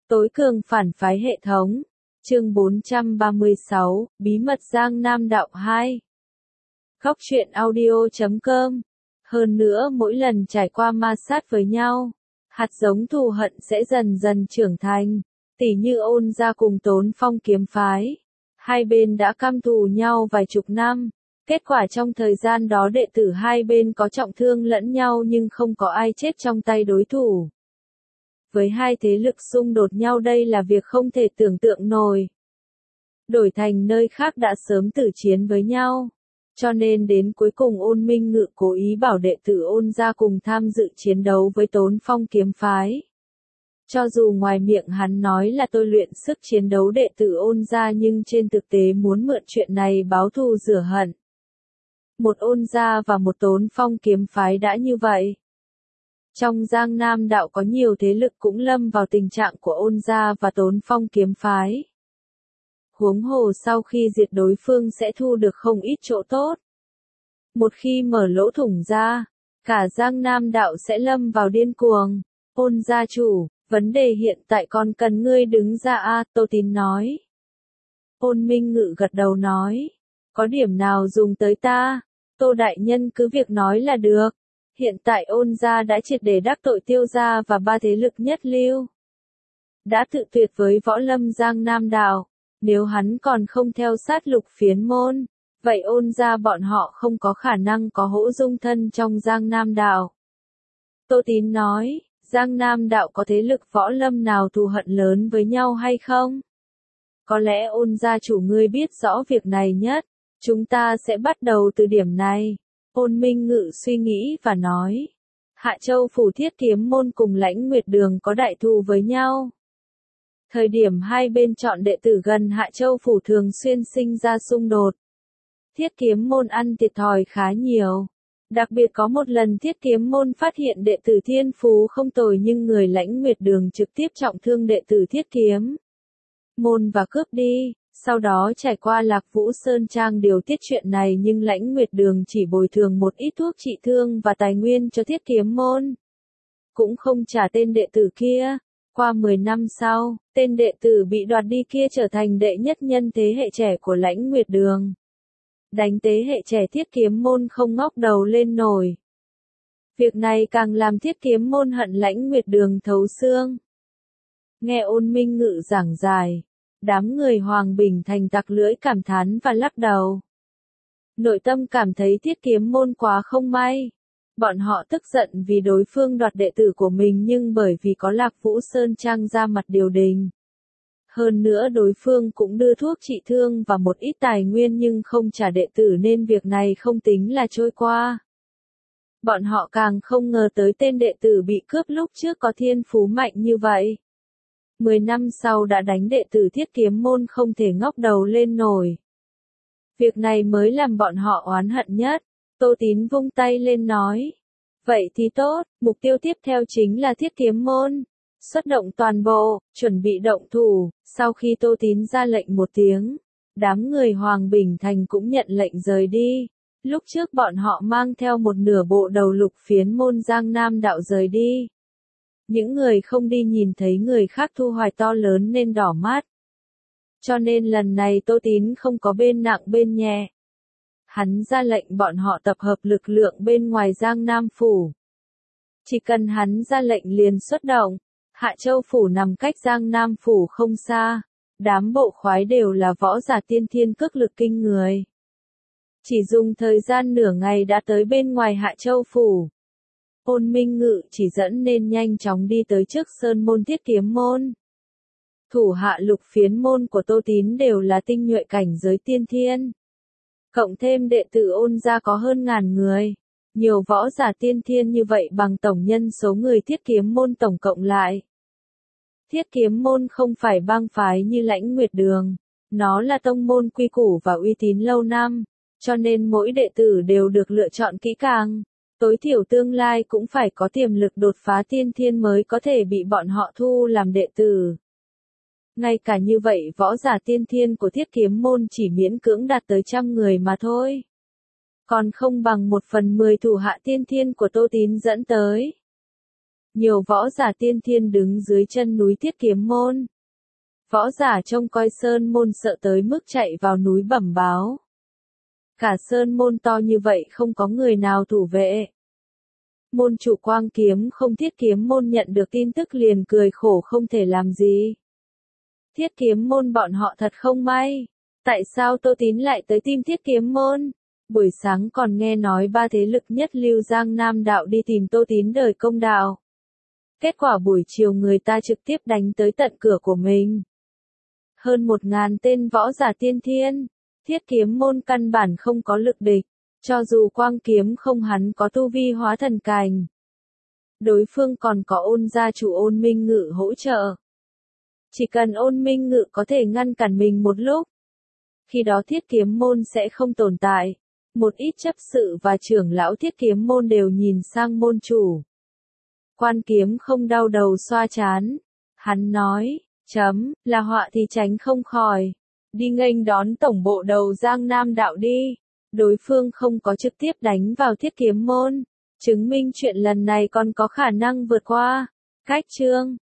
Tối cường phản phái hệ thống. Chương 436, Bí mật Giang Nam Đạo 2. Góc truyện audio.com. Hơn nữa mỗi lần trải qua ma sát với nhau, hạt giống thù hận sẽ dần dần trưởng thành. Tỉ như Ôn gia cùng Tốn Phong kiếm phái, hai bên đã căm thù nhau vài chục năm. Kết quả trong thời gian đó đệ tử hai bên có trọng thương lẫn nhau nhưng không có ai chết trong tay đối thủ. Với hai thế lực xung đột nhau đây là việc không thể tưởng tượng nổi. Đổi thành nơi khác đã sớm tử chiến với nhau. Cho nên đến cuối cùng Ôn Minh Ngự cố ý bảo đệ tử Ôn gia cùng tham dự chiến đấu với Tốn Phong kiếm phái. Cho dù ngoài miệng hắn nói là tôi luyện sức chiến đấu đệ tử Ôn gia nhưng trên thực tế muốn mượn chuyện này báo thù rửa hận. Một Ôn gia và một Tốn Phong kiếm phái đã như vậy. Trong Giang Nam Đạo có nhiều thế lực cũng lâm vào tình trạng của Ôn gia và Tốn Phong kiếm phái. Huống hồ sau khi diệt đối phương sẽ thu được không ít chỗ tốt. Một khi mở lỗ thủng ra, cả Giang Nam Đạo sẽ lâm vào điên cuồng. Ôn gia chủ, vấn đề hiện tại còn cần ngươi đứng ra Tô Tín nói. Ôn Minh Ngự gật đầu nói, có điểm nào dùng tới ta, Tô đại nhân cứ việc nói là được. Hiện tại Ôn gia đã triệt để đắc tội Tiêu gia và ba thế lực nhất lưu. Đã tự tuyệt với võ lâm Giang Nam Đạo. Nếu hắn còn không theo sát Lục Phiến môn, vậy Ôn gia bọn họ không có khả năng có hỗ dung thân trong Giang Nam Đạo. Tô Tín nói, Giang Nam Đạo có thế lực võ lâm nào thù hận lớn với nhau hay không? Có lẽ Ôn gia chủ ngươi biết rõ việc này nhất, chúng ta sẽ bắt đầu từ điểm này. Ôn Minh Ngự suy nghĩ và nói, Hạ Châu phủ Thiết Kiếm môn cùng Lãnh Nguyệt đường có đại thù với nhau. Thời điểm hai bên chọn đệ tử gần Hạ Châu phủ thường xuyên sinh ra xung đột. Thiết Kiếm môn ăn thiệt thòi khá nhiều. Đặc biệt có một lần Thiết Kiếm môn phát hiện đệ tử thiên phú không tồi nhưng người Lãnh Nguyệt đường trực tiếp trọng thương đệ tử Thiết Kiếm môn và cướp đi. Sau đó trải qua Lạc Vũ Sơn Trang điều tiết chuyện này nhưng Lãnh Nguyệt đường chỉ bồi thường một ít thuốc trị thương và tài nguyên cho Thiết Kiếm môn. Cũng không trả tên đệ tử kia. Qua 10 năm sau, tên đệ tử bị đoạt đi kia trở thành đệ nhất nhân thế hệ trẻ của Lãnh Nguyệt đường. Đánh thế hệ trẻ Thiết Kiếm môn không ngóc đầu lên nổi. Việc này càng làm Thiết Kiếm môn hận Lãnh Nguyệt đường thấu xương. Nghe Ôn Minh Ngự giảng giải, đám người Hoàng Bình Thành tặc lưỡi cảm thán và lắc đầu. Nội tâm cảm thấy Thiết Kiếm môn quá không may. Bọn họ tức giận vì đối phương đoạt đệ tử của mình nhưng bởi vì có Lạc Vũ Sơn Trang ra mặt điều đình. Hơn nữa đối phương cũng đưa thuốc trị thương và một ít tài nguyên nhưng không trả đệ tử nên việc này không tính là trôi qua. Bọn họ càng không ngờ tới tên đệ tử bị cướp lúc trước có thiên phú mạnh như vậy. 10 năm sau đã đánh đệ tử Thiết Kiếm môn không thể ngóc đầu lên nổi. Việc này mới làm bọn họ oán hận nhất. Tô Tín vung tay lên nói. Vậy thì tốt, mục tiêu tiếp theo chính là Thiết Kiếm môn. Xuất động toàn bộ, chuẩn bị động thủ. Sau khi Tô Tín ra lệnh một tiếng, đám người Hoàng Bình Thành cũng nhận lệnh rời đi. Lúc trước bọn họ mang theo một nửa bộ đầu Lục Phiến môn Giang Nam Đạo rời đi. Những người không đi nhìn thấy người khác thu hoạch to lớn nên đỏ mắt. Cho nên lần này Tô Tín không có bên nặng bên nhẹ. Hắn ra lệnh bọn họ tập hợp lực lượng bên ngoài Giang Nam phủ. Chỉ cần hắn ra lệnh liền xuất động. Hạ Châu phủ nằm cách Giang Nam phủ không xa. Đám bộ khoái đều là võ giả tiên thiên cước lực kinh người. Chỉ dùng thời gian nửa ngày đã tới bên ngoài Hạ Châu phủ. Ôn Minh Ngự chỉ dẫn nên nhanh chóng đi tới trước sơn môn Thiết Kiếm môn. Thủ hạ Lục Phiến môn của Tô Tín đều là tinh nhuệ cảnh giới tiên thiên. Cộng thêm đệ tử Ôn gia có hơn 1000 người. Nhiều võ giả tiên thiên như vậy bằng tổng nhân số người Thiết Kiếm môn tổng cộng lại. Thiết Kiếm môn không phải bang phái như Lãnh Nguyệt đường. Nó là tông môn quy củ và uy tín lâu năm. Cho nên mỗi đệ tử đều được lựa chọn kỹ càng. Tối thiểu tương lai cũng phải có tiềm lực đột phá tiên thiên mới có thể bị bọn họ thu làm đệ tử. Ngay cả như vậy võ giả tiên thiên của Thiết Kiếm môn chỉ miễn cưỡng đạt tới 100 người mà thôi. Còn không bằng 1/10 thủ hạ tiên thiên của Tô Tín dẫn tới. Nhiều võ giả tiên thiên đứng dưới chân núi Thiết Kiếm Môn. Võ giả trông coi sơn môn sợ tới mức chạy vào núi bẩm báo. Cả sơn môn to như vậy không có người nào thủ vệ. Môn chủ Quang Kiếm không Thiết Kiếm Môn nhận được tin tức liền cười khổ không thể làm gì. Thiết Kiếm Môn bọn họ thật không may. Tại sao Tô Tín lại tới tìm Thiết Kiếm Môn? Buổi sáng còn nghe nói ba thế lực nhất lưu Giang Nam đạo đi tìm Tô Tín đòi công đạo. Kết quả buổi chiều người ta trực tiếp đánh tới tận cửa của mình. Hơn 1000 tên võ giả tiên thiên, Thiết Kiếm Môn căn bản không có lực địch, cho dù Quang Kiếm không hắn có tu vi hóa thần cảnh. Đối phương còn có Ôn gia chủ Ôn Minh Ngự hỗ trợ. Chỉ cần Ôn Minh Ngự có thể ngăn cản mình một lúc, khi đó Thiết Kiếm Môn sẽ không tồn tại. Một ít chấp sự và trưởng lão Thiết Kiếm Môn đều nhìn sang môn chủ. Quan Kiếm không đau đầu xoa chán. Hắn nói, là họa thì tránh không khỏi. Đi nghênh đón tổng bộ đầu Giang Nam đạo đi. Đối phương không có trực tiếp đánh vào Thiết Kiếm Môn. Chứng minh chuyện lần này còn có khả năng vượt qua. Cách chương